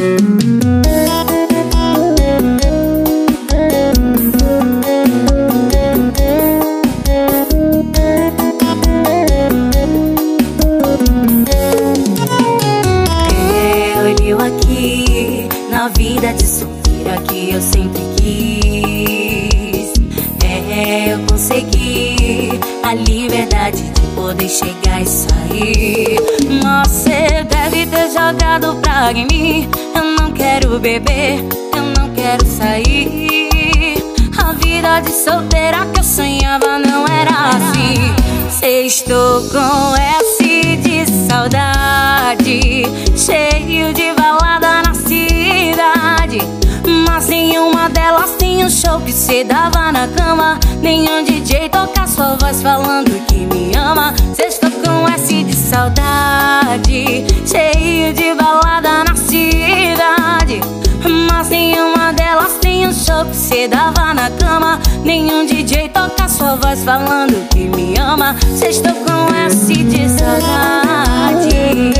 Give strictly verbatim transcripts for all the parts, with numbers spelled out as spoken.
Aqui na vida de solteira que eu sempre quis. É, eu consegui a liberdade de poder chegar e sair. Você deve ter jogado praga em mim. Eu não quero beber, eu não quero sair. A vida de solteira que eu sonhava não era assim. Estou com S de saudade, cheio de balada na cidade. Mas nenhuma delas tem um show que cê dava na cama. Nenhum D J toca sua voz falando que me ama. Cê estou com S de saudade, cheio de balada na cidade. Mas nenhuma delas tem um show que cê dava na cama. Nenhum D J toca sua voz falando que me ama. Cê estou com S de saudade.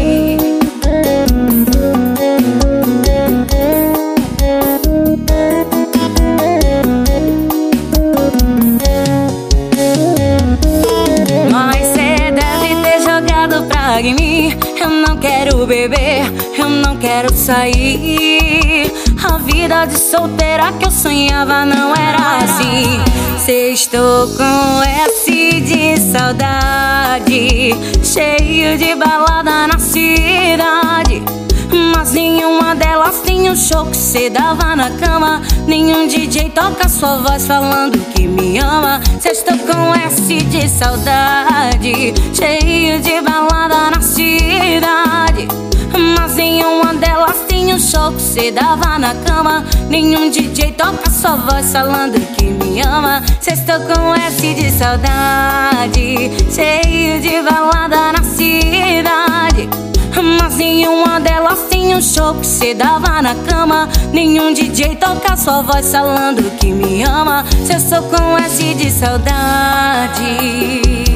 Mas cê deve ter jogado praga em mim. Eu não quero beber, eu não quero sair. A vida de solteira que eu sonhava não era assim. Cê estou com S de saudade, cheio de balada na cidade. Mas nenhuma delas tem um show que cê dava na cama. Nenhum D J toca sua voz falando que me ama. Cê estou com S de saudade, cheio de balada na cidade. Mas nenhuma delas tem um show que cê dava na cama. Nenhum D J toca sua voz falando que me ama. Cê estou com S de saudade, cheio de balada na cidade. Mas nenhuma delas tem um show que cê dava na cama. Nenhum D J toca sua voz falando que me ama. Cê estou com S de saudade.